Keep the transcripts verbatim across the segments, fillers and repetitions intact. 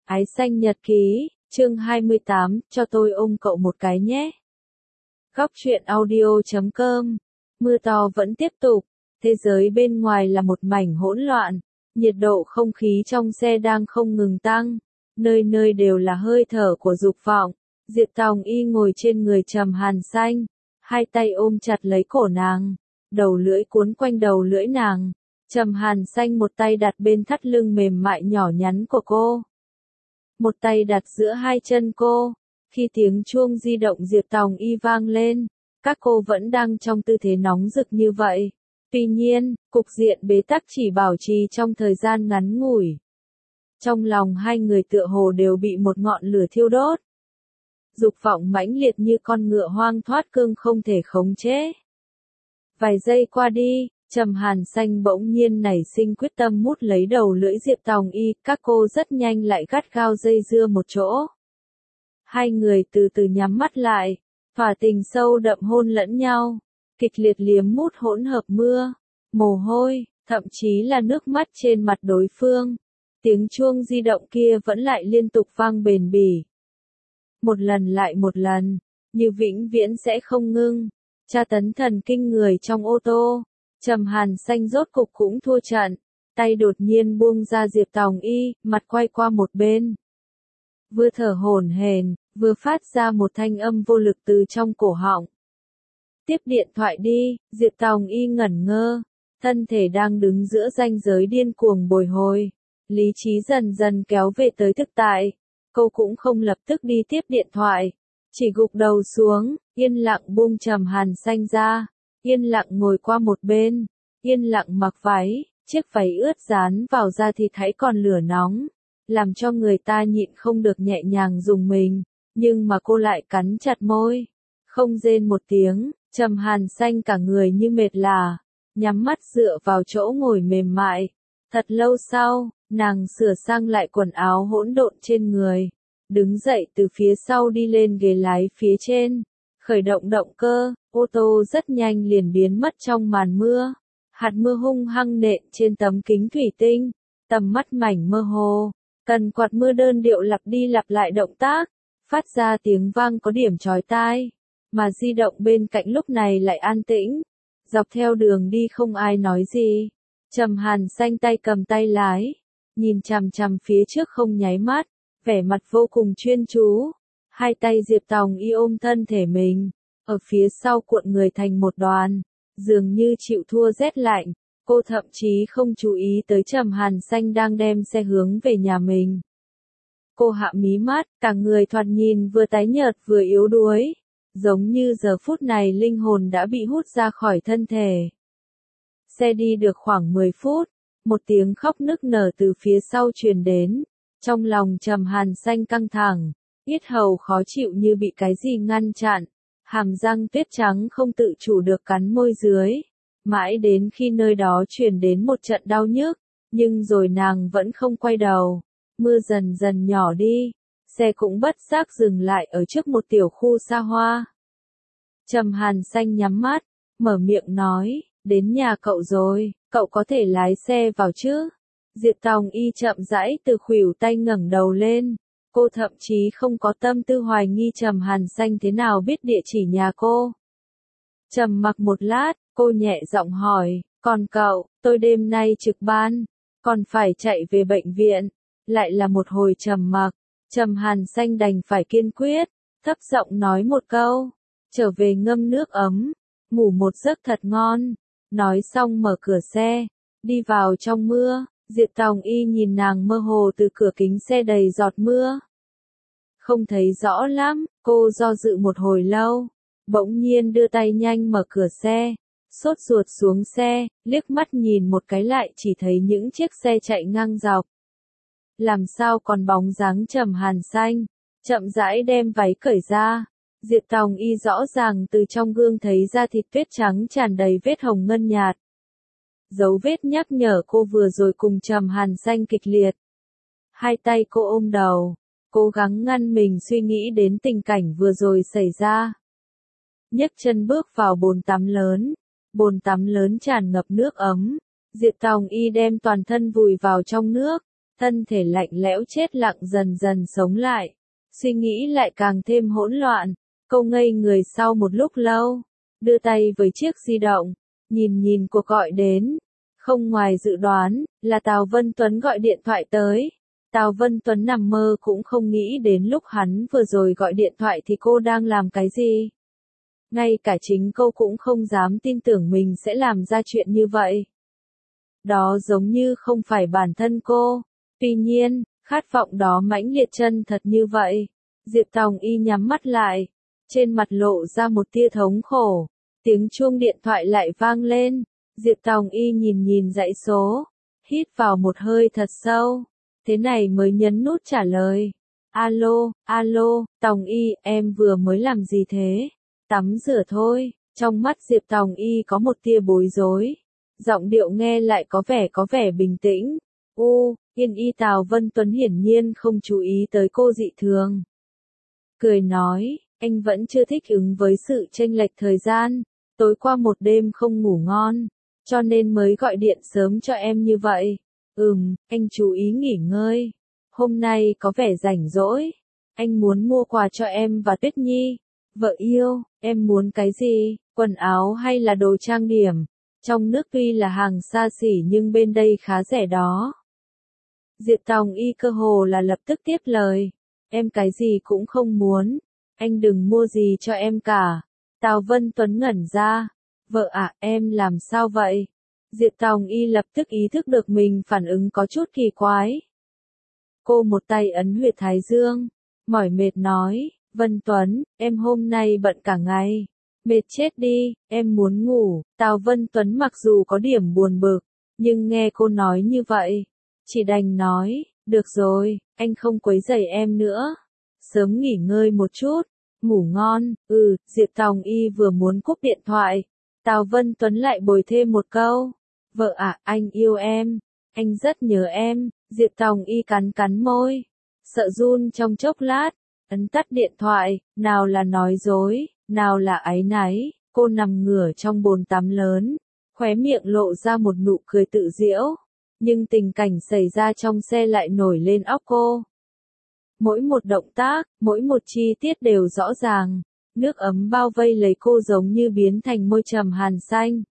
Ái xanh nhật ký, chương hai mươi tám, cho tôi ôm cậu một cái nhé. Góc truyện audio chấm com. Mưa to vẫn tiếp tục, thế giới bên ngoài là một mảnh hỗn loạn, nhiệt độ không khí trong xe đang không ngừng tăng, nơi nơi đều là hơi thở của dục vọng. Diệp Tòng Y ngồi trên người Trầm Hàn Xanh, hai tay ôm chặt lấy cổ nàng, đầu lưỡi cuốn quanh đầu lưỡi nàng. Trầm Hàn Xanh một tay đặt bên thắt lưng mềm mại nhỏ nhắn của cô, một tay đặt giữa hai chân cô. Khi tiếng chuông di động Diệp Tòng Y vang lên, các cô vẫn đang trong tư thế nóng rực như vậy. Tuy nhiên, cục diện bế tắc chỉ bảo trì trong thời gian ngắn ngủi. Trong lòng hai người tựa hồ đều bị một ngọn lửa thiêu đốt. Dục vọng mãnh liệt như con ngựa hoang thoát cương không thể khống chế. Vài giây qua đi, Trầm Hàn Xanh bỗng nhiên nảy sinh quyết tâm mút lấy đầu lưỡi Diệp Tòng Y, các cô rất nhanh lại gắt gao dây dưa một chỗ. Hai người từ từ nhắm mắt lại, thỏa tình sâu đậm hôn lẫn nhau, kịch liệt liếm mút hỗn hợp mưa, mồ hôi, thậm chí là nước mắt trên mặt đối phương. Tiếng chuông di động kia vẫn lại liên tục vang bền bỉ. Một lần lại một lần, như vĩnh viễn sẽ không ngưng. Tra tấn thần kinh người trong ô tô. Trầm Hàn Xanh rốt cục cũng thua trận, tay đột nhiên buông ra Diệp Tòng Y, mặt quay qua một bên. Vừa thở hổn hển, vừa phát ra một thanh âm vô lực từ trong cổ họng. Tiếp điện thoại đi. Diệp Tòng Y ngẩn ngơ, thân thể đang đứng giữa ranh giới điên cuồng bồi hồi. Lý trí dần dần kéo về tới thực tại. Cô cũng không lập tức đi tiếp điện thoại, chỉ gục đầu xuống, yên lặng buông Trầm Hàn Xanh ra. Yên lặng ngồi qua một bên, yên lặng mặc váy, chiếc váy ướt dán vào da thịt hãy còn lửa nóng, làm cho người ta nhịn không được nhẹ nhàng rùng mình, nhưng mà cô lại cắn chặt môi, không rên một tiếng. Trầm Hàn Xanh cả người như mệt lả, nhắm mắt dựa vào chỗ ngồi mềm mại. Thật lâu sau, nàng sửa sang lại quần áo hỗn độn trên người, đứng dậy từ phía sau đi lên ghế lái phía trên, khởi động động cơ. Ô tô rất nhanh liền biến mất trong màn mưa. Hạt mưa hung hăng nện trên tấm kính thủy tinh, tầm mắt mảnh mơ hồ. Cần quạt mưa đơn điệu lặp đi lặp lại động tác, phát ra tiếng vang có điểm chói tai. Mà di động bên cạnh lúc này lại an tĩnh. Dọc theo đường đi không ai nói gì. Trầm Hàn Xanh tay cầm tay lái, nhìn chằm chằm phía trước không nháy mắt, vẻ mặt vô cùng chuyên chú. Hai tay Diệp Tòng Y ôm thân thể mình, ở phía sau cuộn người thành một đoàn, dường như chịu thua rét lạnh. Cô thậm chí không chú ý tới Trầm Hàn Xanh đang đem xe hướng về nhà mình. Cô hạ mí mắt, cả người thoạt nhìn vừa tái nhợt vừa yếu đuối, giống như giờ phút này linh hồn đã bị hút ra khỏi thân thể. Xe đi được khoảng mười phút, một tiếng khóc nức nở từ phía sau truyền đến. Trong lòng Trầm Hàn Xanh căng thẳng, yết hầu khó chịu như bị cái gì ngăn chặn. Hàm răng tuyết trắng không tự chủ được cắn môi dưới, mãi đến khi nơi đó truyền đến một trận đau nhức, nhưng rồi nàng vẫn không quay đầu. Mưa dần dần nhỏ đi, xe cũng bất giác dừng lại ở trước một tiểu khu xa hoa. Trầm Hàn Xanh nhắm mắt, mở miệng nói, đến nhà cậu rồi, cậu có thể lái xe vào chứ? Diệp Tòng Y chậm rãi từ khuỷu tay ngẩng đầu lên. Cô thậm chí không có tâm tư hoài nghi Trầm Hàn Xanh thế nào biết địa chỉ nhà cô. Trầm mặc một lát, cô nhẹ giọng hỏi, còn cậu? Tôi đêm nay trực ban, còn phải chạy về bệnh viện. Lại là một hồi trầm mặc. Trầm Hàn Xanh đành phải kiên quyết, thấp giọng nói một câu, trở về ngâm nước ấm, ngủ một giấc thật ngon. Nói xong mở cửa xe, đi vào trong mưa. Diệp Tòng Y nhìn nàng mơ hồ từ cửa kính xe đầy giọt mưa. Không thấy rõ lắm, cô do dự một hồi lâu, bỗng nhiên đưa tay nhanh mở cửa xe, sốt ruột xuống xe, liếc mắt nhìn một cái lại chỉ thấy những chiếc xe chạy ngang dọc. Làm sao còn bóng dáng Trầm Hàn Xanh, chậm rãi đem váy cởi ra. Diệp Tòng Y rõ ràng từ trong gương thấy da thịt tuyết trắng tràn đầy vết hồng ngân nhạt. Dấu vết nhắc nhở cô vừa rồi cùng Trầm Hàn Xanh kịch liệt. Hai tay cô ôm đầu, cố gắng ngăn mình suy nghĩ đến tình cảnh vừa rồi xảy ra. Nhấc chân bước vào bồn tắm lớn, bồn tắm lớn tràn ngập nước ấm. Diệp Tòng Y đem toàn thân vùi vào trong nước, thân thể lạnh lẽo chết lặng dần dần sống lại. Suy nghĩ lại càng thêm hỗn loạn, cô ngây người sau một lúc lâu, đưa tay với chiếc di động, nhìn nhìn cuộc gọi đến. Không ngoài dự đoán, là Tào Vân Tuấn gọi điện thoại tới. Tào Vân Tuấn nằm mơ cũng không nghĩ đến lúc hắn vừa rồi gọi điện thoại thì cô đang làm cái gì. Ngay cả chính cô cũng không dám tin tưởng mình sẽ làm ra chuyện như vậy. Đó giống như không phải bản thân cô. Tuy nhiên, khát vọng đó mãnh liệt chân thật như vậy. Diệp Tòng Y nhắm mắt lại, trên mặt lộ ra một tia thống khổ. Tiếng chuông điện thoại lại vang lên. Diệp Tòng Y nhìn nhìn dãy số, hít vào một hơi thật sâu, thế này mới nhấn nút trả lời. Alo, alo, Tòng Y, em vừa mới làm gì thế? Tắm rửa thôi. Trong mắt Diệp Tòng Y có một tia bối rối, giọng điệu nghe lại có vẻ có vẻ bình tĩnh. U, Yên Y. Tào Vân Tuấn hiển nhiên không chú ý tới cô dị thường. Cười nói, anh vẫn chưa thích ứng với sự chênh lệch thời gian, tối qua một đêm không ngủ ngon, cho nên mới gọi điện sớm cho em như vậy. Ừm, anh chú ý nghỉ ngơi. Hôm nay có vẻ rảnh rỗi. Anh muốn mua quà cho em và Tuyết Nhi. Vợ yêu, em muốn cái gì? Quần áo hay là đồ trang điểm? Trong nước tuy là hàng xa xỉ nhưng bên đây khá rẻ đó. Diệp Tòng Y cơ hồ là lập tức tiếp lời. Em cái gì cũng không muốn. Anh đừng mua gì cho em cả. Tào Vân Tuấn ngẩn ra. Vợ ạ, em làm sao vậy? Diệp Tòng Y lập tức ý thức được mình phản ứng có chút kỳ quái. Cô một tay ấn huyệt thái dương, mỏi mệt nói, Vân Tuấn, em hôm nay bận cả ngày. Mệt chết đi, em muốn ngủ. Tào Vân Tuấn mặc dù có điểm buồn bực, nhưng nghe cô nói như vậy, chỉ đành nói, được rồi, anh không quấy rầy em nữa. Sớm nghỉ ngơi một chút, ngủ ngon. Ừ, Diệp Tòng Y vừa muốn cúp điện thoại, Tào Vân Tuấn lại bồi thêm một câu. Vợ ạ, à, anh yêu em. Anh rất nhớ em. Diệp Tòng Y cắn cắn môi, sợ run trong chốc lát, ấn tắt điện thoại. Nào là nói dối, nào là áy náy. Cô nằm ngửa trong bồn tắm lớn, khóe miệng lộ ra một nụ cười tự giễu. Nhưng tình cảnh xảy ra trong xe lại nổi lên óc cô. Mỗi một động tác, mỗi một chi tiết đều rõ ràng. Nước ấm bao vây lấy cô giống như biến thành môi trầm hàn xanh.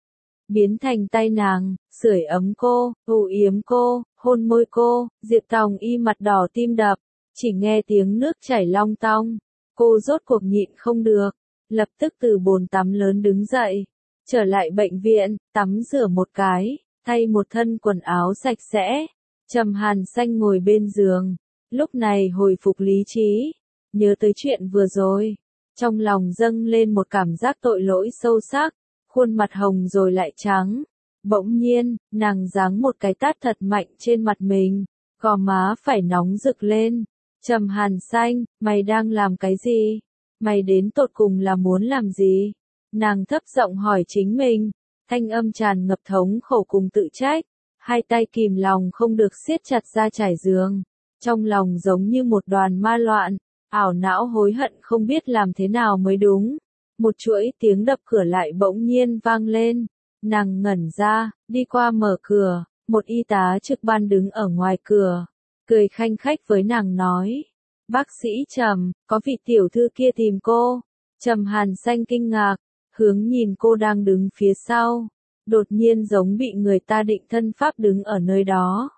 Biến thành tay nàng, sưởi ấm cô, âu yếm cô, hôn môi cô. Diệp Tòng Y mặt đỏ tim đập, chỉ nghe tiếng nước chảy long tong. Cô rốt cuộc nhịn không được, lập tức từ bồn tắm lớn đứng dậy, trở lại bệnh viện, tắm rửa một cái, thay một thân quần áo sạch sẽ. Trầm Hàn Xanh ngồi bên giường, lúc này hồi phục lý trí, nhớ tới chuyện vừa rồi, trong lòng dâng lên một cảm giác tội lỗi sâu sắc, khuôn mặt hồng rồi lại trắng. Bỗng nhiên, nàng giáng một cái tát thật mạnh trên mặt mình, gò má phải nóng rực lên. Trầm Hàn Xanh, mày đang làm cái gì? Mày đến tột cùng là muốn làm gì? Nàng thấp giọng hỏi chính mình, thanh âm tràn ngập thống khổ cùng tự trách, hai tay kìm lòng không được siết chặt ra trải giường, trong lòng giống như một đoàn ma loạn, ảo não hối hận không biết làm thế nào mới đúng. Một chuỗi tiếng đập cửa lại bỗng nhiên vang lên, nàng ngẩn ra, đi qua mở cửa, một y tá trực ban đứng ở ngoài cửa, cười khanh khách với nàng nói, bác sĩ Trầm, có vị tiểu thư kia tìm cô. Trầm Hàn Xanh kinh ngạc, hướng nhìn cô đang đứng phía sau, đột nhiên giống bị người ta định thân pháp đứng ở nơi đó.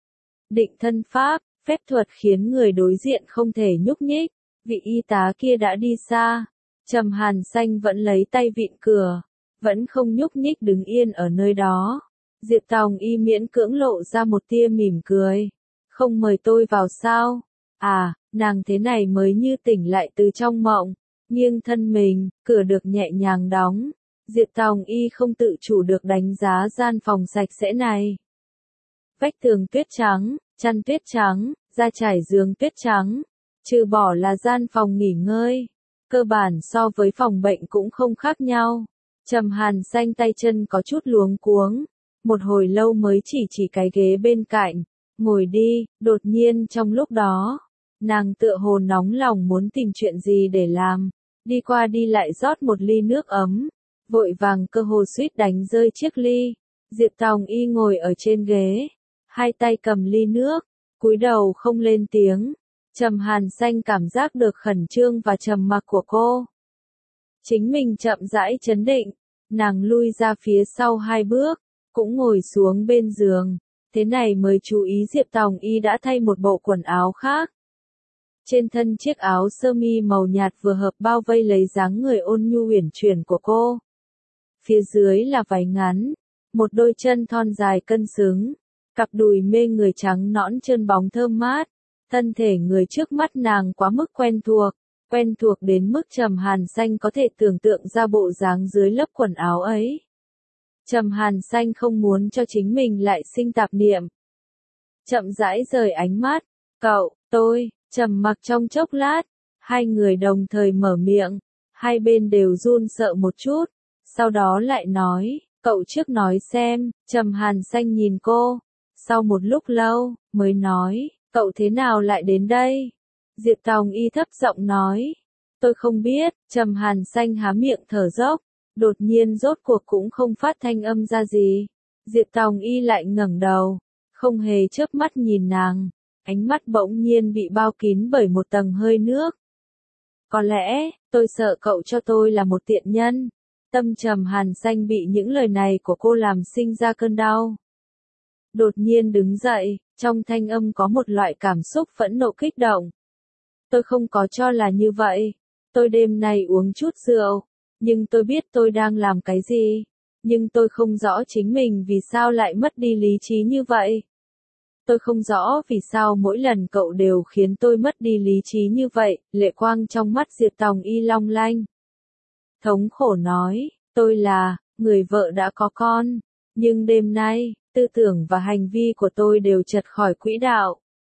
Định thân pháp, phép thuật khiến người đối diện không thể nhúc nhích, vị y tá kia đã đi xa. Trầm Hàn Xanh vẫn lấy tay vịn cửa, vẫn không nhúc nhích đứng yên ở nơi đó. Diệp Tòng Y miễn cưỡng lộ ra một tia mỉm cười. Không mời tôi vào sao? À, nàng thế này mới như tỉnh lại từ trong mộng, nghiêng thân mình, cửa được nhẹ nhàng đóng. Diệp Tòng Y không tự chủ được đánh giá gian phòng sạch sẽ này. Vách tường tuyết trắng, chăn tuyết trắng, da trải giường tuyết trắng, trừ bỏ là gian phòng nghỉ ngơi, cơ bản so với phòng bệnh cũng không khác nhau. Trầm Hàn Xanh tay chân có chút luống cuống, một hồi lâu mới chỉ chỉ cái ghế bên cạnh, ngồi đi. Đột nhiên trong lúc đó, nàng tựa hồ nóng lòng muốn tìm chuyện gì để làm, đi qua đi lại rót một ly nước ấm, vội vàng cơ hồ suýt đánh rơi chiếc ly. Diệp Tòng Y ngồi ở trên ghế, hai tay cầm ly nước, cúi đầu không lên tiếng. Trầm Hàn Xanh cảm giác được khẩn trương và trầm mặc của cô. Chính mình chậm rãi chấn định, nàng lui ra phía sau hai bước, cũng ngồi xuống bên giường, thế này mới chú ý Diệp Tòng Y đã thay một bộ quần áo khác. Trên thân chiếc áo sơ mi màu nhạt vừa hợp bao vây lấy dáng người ôn nhu uyển chuyển của cô. Phía dưới là váy ngắn, một đôi chân thon dài cân xứng, cặp đùi mê người trắng nõn trơn bóng thơm mát. Thân thể người trước mắt nàng quá mức quen thuộc, quen thuộc đến mức Trầm Hàn Xanh có thể tưởng tượng ra bộ dáng dưới lớp quần áo ấy. Trầm Hàn Xanh không muốn cho chính mình lại sinh tạp niệm. Chậm rãi rời ánh mắt, cậu, tôi, trầm mặc trong chốc lát, hai người đồng thời mở miệng, hai bên đều run sợ một chút, sau đó lại nói, cậu trước nói xem. Trầm Hàn Xanh nhìn cô, sau một lúc lâu, mới nói, cậu thế nào lại đến đây? Diệp Tòng Y thấp giọng nói, tôi không biết. Trầm Hàn Xanh há miệng thở dốc, đột nhiên rốt cuộc cũng không phát thanh âm ra gì. Diệp Tòng Y lại ngẩng đầu, không hề chớp mắt nhìn nàng, ánh mắt bỗng nhiên bị bao kín bởi một tầng hơi nước. Có lẽ, tôi sợ cậu cho tôi là một tiện nhân. Tâm Trầm Hàn Xanh bị những lời này của cô làm sinh ra cơn đau. Đột nhiên đứng dậy, trong thanh âm có một loại cảm xúc phẫn nộ kích động. Tôi không có cho là như vậy. Tôi đêm nay uống chút rượu, nhưng tôi biết tôi đang làm cái gì. Nhưng tôi không rõ chính mình vì sao lại mất đi lý trí như vậy. Tôi không rõ vì sao mỗi lần cậu đều khiến tôi mất đi lý trí như vậy. Lệ quang trong mắt Diệp Tòng Y long lanh. Thống khổ nói, tôi là người vợ đã có con, nhưng đêm nay, tư tưởng và hành vi của tôi đều chật khỏi quỹ đạo.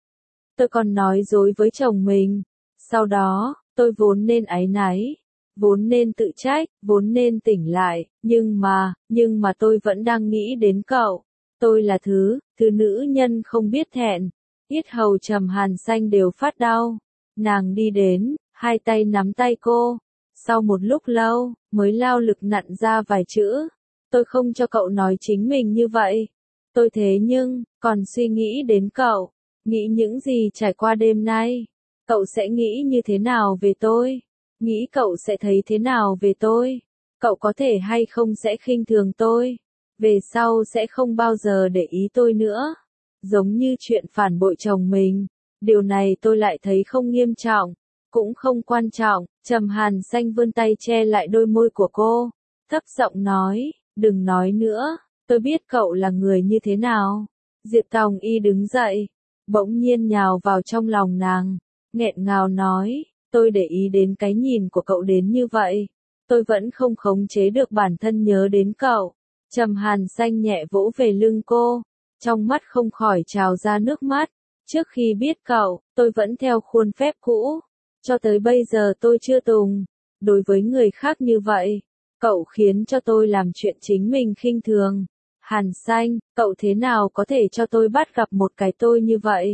Tôi còn nói dối với chồng mình, sau đó, tôi vốn nên áy náy, vốn nên tự trách, vốn nên tỉnh lại, nhưng mà, nhưng mà tôi vẫn đang nghĩ đến cậu. Tôi là thứ, thứ nữ nhân không biết thẹn. Yết hầu Trầm Hàn Xanh đều phát đau. Nàng đi đến, hai tay nắm tay cô. Sau một lúc lâu, mới lao lực nặn ra vài chữ. Tôi không cho cậu nói chính mình như vậy. Tôi thế nhưng, còn suy nghĩ đến cậu. Nghĩ những gì trải qua đêm nay. Cậu sẽ nghĩ như thế nào về tôi? Nghĩ cậu sẽ thấy thế nào về tôi? Cậu có thể hay không sẽ khinh thường tôi? Về sau sẽ không bao giờ để ý tôi nữa. Giống như chuyện phản bội chồng mình. Điều này tôi lại thấy không nghiêm trọng, cũng không quan trọng. Trầm Hàn Xanh vươn tay che lại đôi môi của cô, thấp giọng nói, đừng nói nữa, tôi biết cậu là người như thế nào. Diệp Tòng Y đứng dậy, bỗng nhiên nhào vào trong lòng nàng, nghẹn ngào nói, tôi để ý đến cái nhìn của cậu đến như vậy. Tôi vẫn không khống chế được bản thân nhớ đến cậu. Trầm Hàn Xanh nhẹ vỗ về lưng cô, trong mắt không khỏi trào ra nước mắt. Trước khi biết cậu, tôi vẫn theo khuôn phép cũ. Cho tới bây giờ tôi chưa từng đối với người khác như vậy. Cậu khiến cho tôi làm chuyện chính mình khinh thường. Hàn Xanh, cậu thế nào có thể cho tôi bắt gặp một cái tôi như vậy?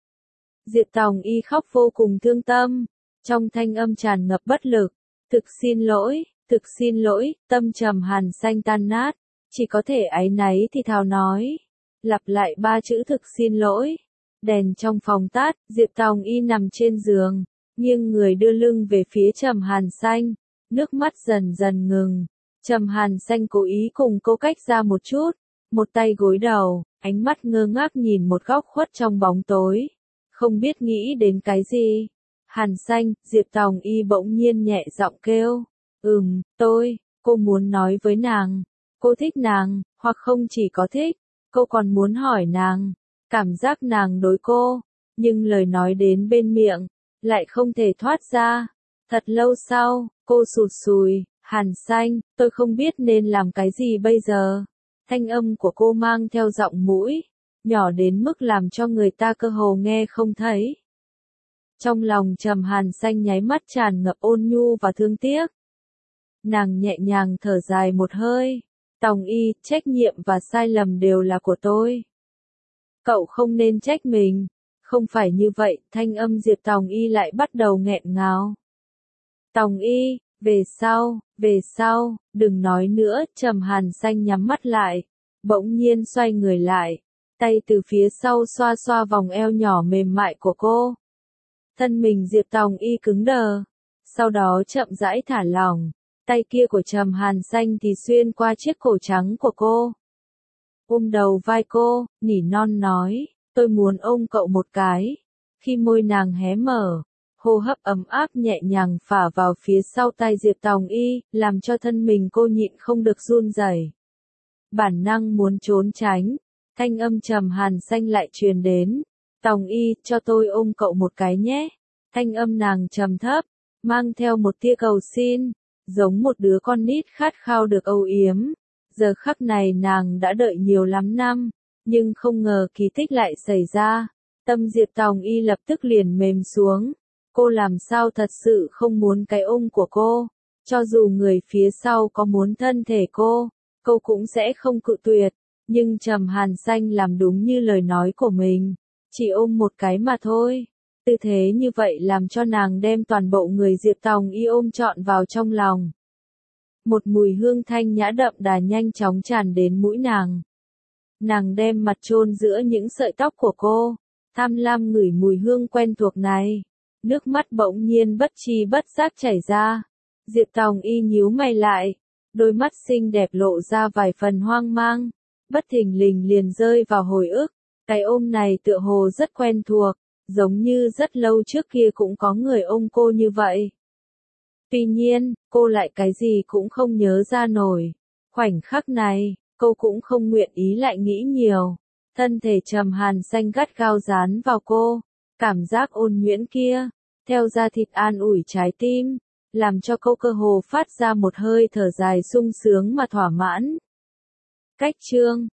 Diệp Tòng Y khóc vô cùng thương tâm, trong thanh âm tràn ngập bất lực. Thực xin lỗi, thực xin lỗi. Tâm Trầm Hàn Xanh tan nát, chỉ có thể áy náy thì thào nói. Lặp lại ba chữ thực xin lỗi. Đèn trong phòng tắt, Diệp Tòng Y nằm trên giường, nghiêng người đưa lưng về phía Trầm Hàn Xanh, nước mắt dần dần ngừng. Trầm Hàn Xanh cố ý cùng cô cách ra một chút, một tay gối đầu, ánh mắt ngơ ngác nhìn một góc khuất trong bóng tối, không biết nghĩ đến cái gì. Hàn Xanh, Diệp Tòng Y bỗng nhiên nhẹ giọng kêu, ừm, tôi, cô muốn nói với nàng, cô thích nàng, hoặc không chỉ có thích, cô còn muốn hỏi nàng, cảm giác nàng đối cô, nhưng lời nói đến bên miệng, lại không thể thoát ra. Thật lâu sau, cô sụt sùi, Hàn Xanh, tôi không biết nên làm cái gì bây giờ. Thanh âm của cô mang theo giọng mũi, nhỏ đến mức làm cho người ta cơ hồ nghe không thấy. Trong lòng Trầm Hàn Xanh nháy mắt tràn ngập ôn nhu và thương tiếc. Nàng nhẹ nhàng thở dài một hơi, Tòng Y, trách nhiệm và sai lầm đều là của tôi. Cậu không nên trách mình. Không phải như vậy, thanh âm Diệp Tòng Y lại bắt đầu nghẹn ngào. Tòng Y, về sau, về sau, đừng nói nữa. Trầm Hàn Xanh nhắm mắt lại, bỗng nhiên xoay người lại, tay từ phía sau xoa xoa vòng eo nhỏ mềm mại của cô. Thân mình Diệp Tòng Y cứng đờ, sau đó chậm rãi thả lỏng, tay kia của Trầm Hàn Xanh thì xuyên qua chiếc cổ trắng của cô. Ôm đầu vai cô, nỉ non nói, tôi muốn ôm cậu một cái. Khi môi nàng hé mở, hô hấp ấm áp nhẹ nhàng phả vào phía sau tai Diệp Tòng Y, làm cho thân mình cô nhịn không được run rẩy. Bản năng muốn trốn tránh, thanh âm Trầm Hàn Xanh lại truyền đến, Tòng Y, cho tôi ôm cậu một cái nhé. Thanh âm nàng trầm thấp, mang theo một tia cầu xin, giống một đứa con nít khát khao được âu yếm. Giờ khắc này nàng đã đợi nhiều lắm năm, nhưng không ngờ kỳ tích lại xảy ra. Tâm Diệp Tòng Y lập tức liền mềm xuống. Cô làm sao thật sự không muốn cái ôm của cô, cho dù người phía sau có muốn thân thể cô, cô cũng sẽ không cự tuyệt, nhưng Trầm Hàn Xanh làm đúng như lời nói của mình, chỉ ôm một cái mà thôi. Tư thế như vậy làm cho nàng đem toàn bộ người Diệp Tòng Y ôm trọn vào trong lòng. Một mùi hương thanh nhã đậm đà nhanh chóng tràn đến mũi nàng. Nàng đem mặt chôn giữa những sợi tóc của cô, tham lam ngửi mùi hương quen thuộc này. Nước mắt bỗng nhiên bất tri bất giác chảy ra. Diệp Tòng Y nhíu mày lại, đôi mắt xinh đẹp lộ ra vài phần hoang mang, bất thình lình liền rơi vào hồi ức. Cái ôm này tựa hồ rất quen thuộc, giống như rất lâu trước kia cũng có người ôm cô như vậy. Tuy nhiên, cô lại cái gì cũng không nhớ ra nổi. Khoảnh khắc này, cô cũng không nguyện ý lại nghĩ nhiều. Thân thể Trầm Hàn Xanh gắt gao dán vào cô, cảm giác ôn nhuyễn kia, theo da thịt an ủi trái tim, làm cho cô cơ hồ phát ra một hơi thở dài sung sướng mà thỏa mãn. Cách chương